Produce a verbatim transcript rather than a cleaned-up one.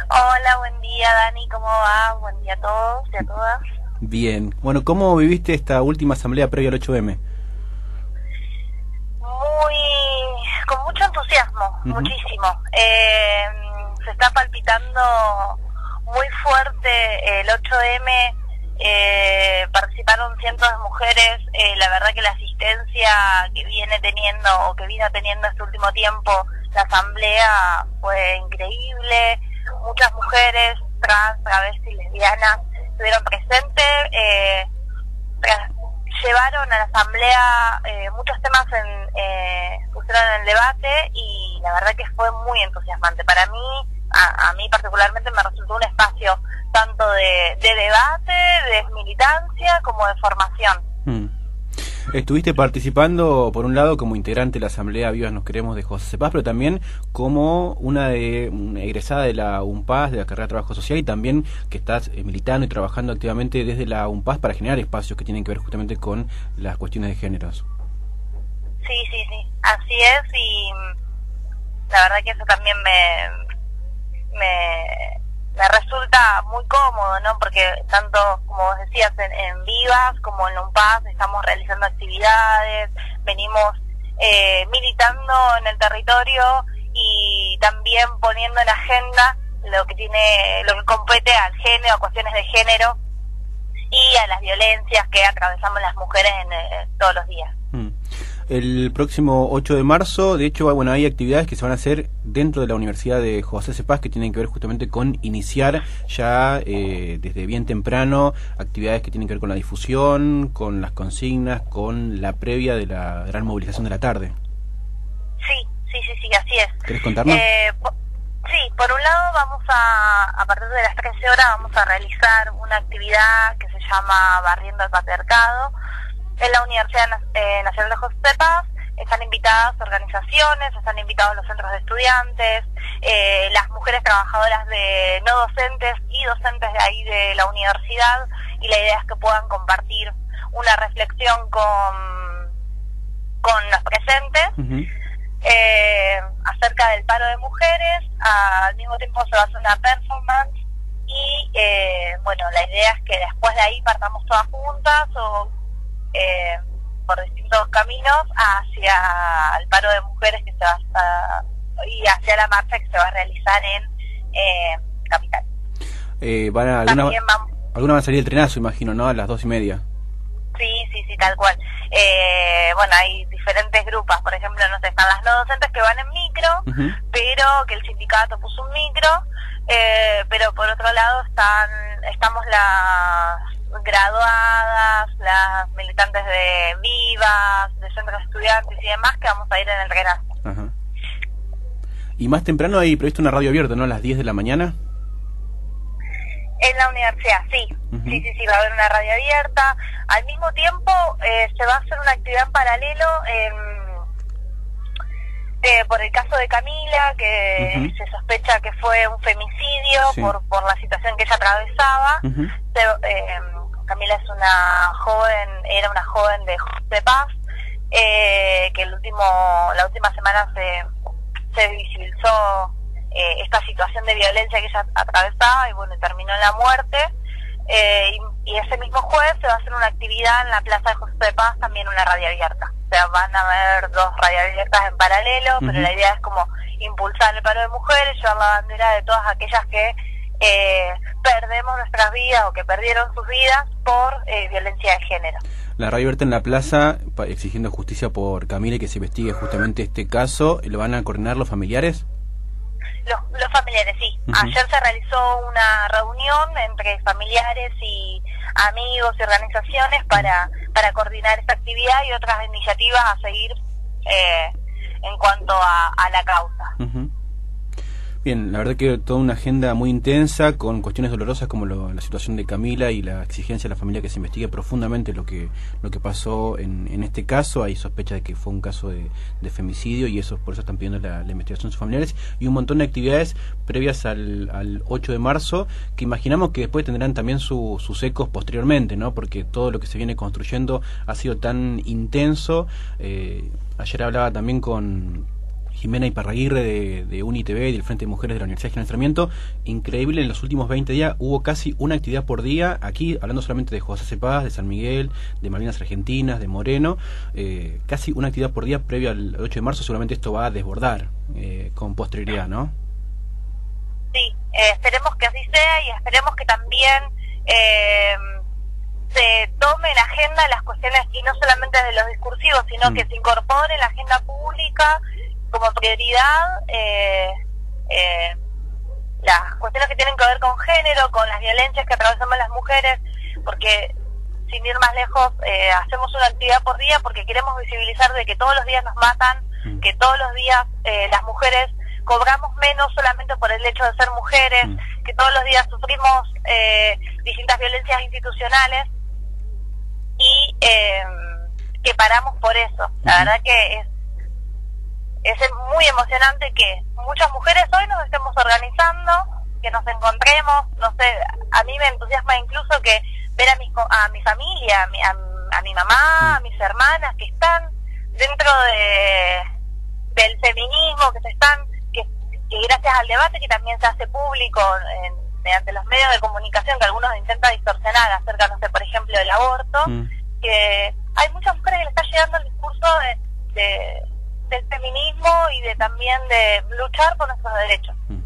Hola, buen día Dani, ¿cómo va? Buen día a todos y a todas. Bien. Bueno, ¿cómo viviste esta última asamblea previa al ocho eme? Muy, con mucho entusiasmo, Uh-huh. muchísimo. Eh, se está palpitando muy fuerte el ocho eme, eh, participaron cientos de mujeres, eh, la verdad que la asistencia que viene teniendo o que vino teniendo este último tiempo la asamblea fue increíble, muchas mujeres trans, travestis, lesbianas estuvieron presentes, eh, llevaron a la asamblea eh, muchos temas en, eh, pusieron en el debate y la verdad que fue muy entusiasmante. Para mí, a, a mí particularmente me resultó un espacio tanto de, de debate, de militancia como de formación. Hmm. Estuviste participando, por un lado, como integrante de la Asamblea Vivas Nos Queremos de José Cepaz, pero también como una, de, una egresada de la UNPAS, de la carrera de Trabajo Social, y también que estás eh, militando y trabajando activamente desde la UNPAS para generar espacios que tienen que ver justamente con las cuestiones de géneros. Sí, sí, sí, así es, y la verdad que eso también me, me, me resulta muy cómodo, ¿no? Porque tanto, como vos decías, en, en Vivas como en la UNPAS estamos realizando actividades, venimos eh, militando en el territorio y también poniendo en agenda lo que tiene, lo que compete al género, a cuestiones de género y a las violencias que atravesamos las mujeres en, eh, todos los días. Hmm. El próximo ocho de marzo, de hecho, bueno, hay actividades que se van a hacer dentro de la Universidad de José Cepaz que tienen que ver justamente con iniciar ya eh, desde bien temprano actividades que tienen que ver con la difusión, con las consignas, con la previa de la gran movilización de la tarde. Sí, sí, sí, sí, así es. ¿Querés contarnos? Eh, po sí, por un lado vamos a, a partir de las trece horas vamos a realizar una actividad que se llama Barriendo el Patriarcado. En la Universidad eh, Nacional de José Cepaz están invitadas organizaciones, están invitados los centros de estudiantes, eh, las mujeres trabajadoras de no docentes y docentes de ahí de la universidad, y la idea es que puedan compartir una reflexión con, con los presentes uh-huh. eh, acerca del paro de mujeres. Al mismo tiempo se va a hacer una performance y eh, bueno, la idea es que después de ahí partamos todas juntas o Eh, por distintos caminos hacia el paro de mujeres que se va a, y hacia la marcha que se va a realizar en eh, Capital. Eh, van a, alguna, vamos, alguna van a salir el trenazo, imagino, ¿no? A las dos y media. Sí, sí, sí, tal cual. Eh, bueno, hay diferentes grupos, por ejemplo, no sé, están las no docentes que van en micro, uh-huh. pero que el sindicato puso un micro, eh, pero por otro lado están estamos las graduadas, las militantes de Vivas, de centros de estudiantes y demás, que vamos a ir en el trenazo. Ajá. Y más temprano hay previsto una radio abierta, ¿no? A las diez de la mañana. En la universidad, sí. Uh-huh. Sí, sí, sí, va a haber una radio abierta. Al mismo tiempo, eh, se va a hacer una actividad en paralelo en, eh, por el caso de Camila, que uh-huh. se sospecha que fue un femicidio sí. por, por la situación que ella atravesaba. Uh-huh. Se, eh, Camila es una joven, era una joven de José Cepaz, eh, que el último, la última semana se, se visibilizó eh, esta situación de violencia que ella atravesaba y bueno, terminó en la muerte. Eh, y, y ese mismo jueves se va a hacer una actividad en la plaza de José Cepaz, también una radio abierta. O sea, van a haber dos radio abiertas en paralelo, uh-huh. pero la idea es como impulsar el paro de mujeres, llevar la bandera de todas aquellas que Eh, perdemos nuestras vidas o que perdieron sus vidas por eh, violencia de género. La radio abierta en la plaza exigiendo justicia por Camila y que se investigue justamente este caso. ¿Lo van a coordinar los familiares? Los, los familiares, sí. Uh-huh. Ayer se realizó una reunión entre familiares y amigos y organizaciones para, para coordinar esta actividad y otras iniciativas a seguir eh, en cuanto a, a la causa. Uh-huh. Bien, la verdad que toda una agenda muy intensa con cuestiones dolorosas como lo, la situación de Camila y la exigencia de la familia que se investigue profundamente lo que lo que pasó en, en este caso. Hay sospecha de que fue un caso de, de femicidio y eso por eso están pidiendo la, la investigación de sus familiares y un montón de actividades previas al, al ocho de marzo que imaginamos que después tendrán también su, sus ecos posteriormente, ¿no? Porque todo lo que se viene construyendo ha sido tan intenso. Eh, ayer hablaba también con Jimena Iparraguirre de, de UniTV y del Frente de Mujeres de la Universidad de General Sarmiento. Increíble, en los últimos veinte días hubo casi una actividad por día, aquí hablando solamente de José C. Paz, de San Miguel, de Malvinas Argentinas, de Moreno, eh, casi una actividad por día previo al ocho de marzo. Seguramente esto va a desbordar eh, con posterioridad, ¿no? Sí, eh, esperemos que así sea y esperemos que también eh, se tome en agenda las cuestiones, y no solamente de los discursivos, sino mm. que se incorpore en la agenda pública como prioridad eh, eh, las cuestiones que tienen que ver con género, con las violencias que atravesamos las mujeres, porque sin ir más lejos eh, hacemos una actividad por día porque queremos visibilizar de que todos los días nos matan, mm. que todos los días eh, las mujeres cobramos menos solamente por el hecho de ser mujeres, mm. que todos los días sufrimos eh, distintas violencias institucionales y eh, que paramos por eso. La verdad que es es muy emocionante que muchas mujeres hoy nos estemos organizando, que nos encontremos, no sé, a mí me entusiasma incluso que ver a mi, a mi familia, a mi, a, a mi mamá, a mis hermanas que están dentro de del feminismo, que se están, que, que gracias al debate que también se hace público en, mediante los medios de comunicación que algunos intentan distorsionar acerca, no sé, por ejemplo, del aborto, mm. que hay muchas mujeres que le está llegando el discurso de, de del feminismo y de también de luchar por nuestros derechos.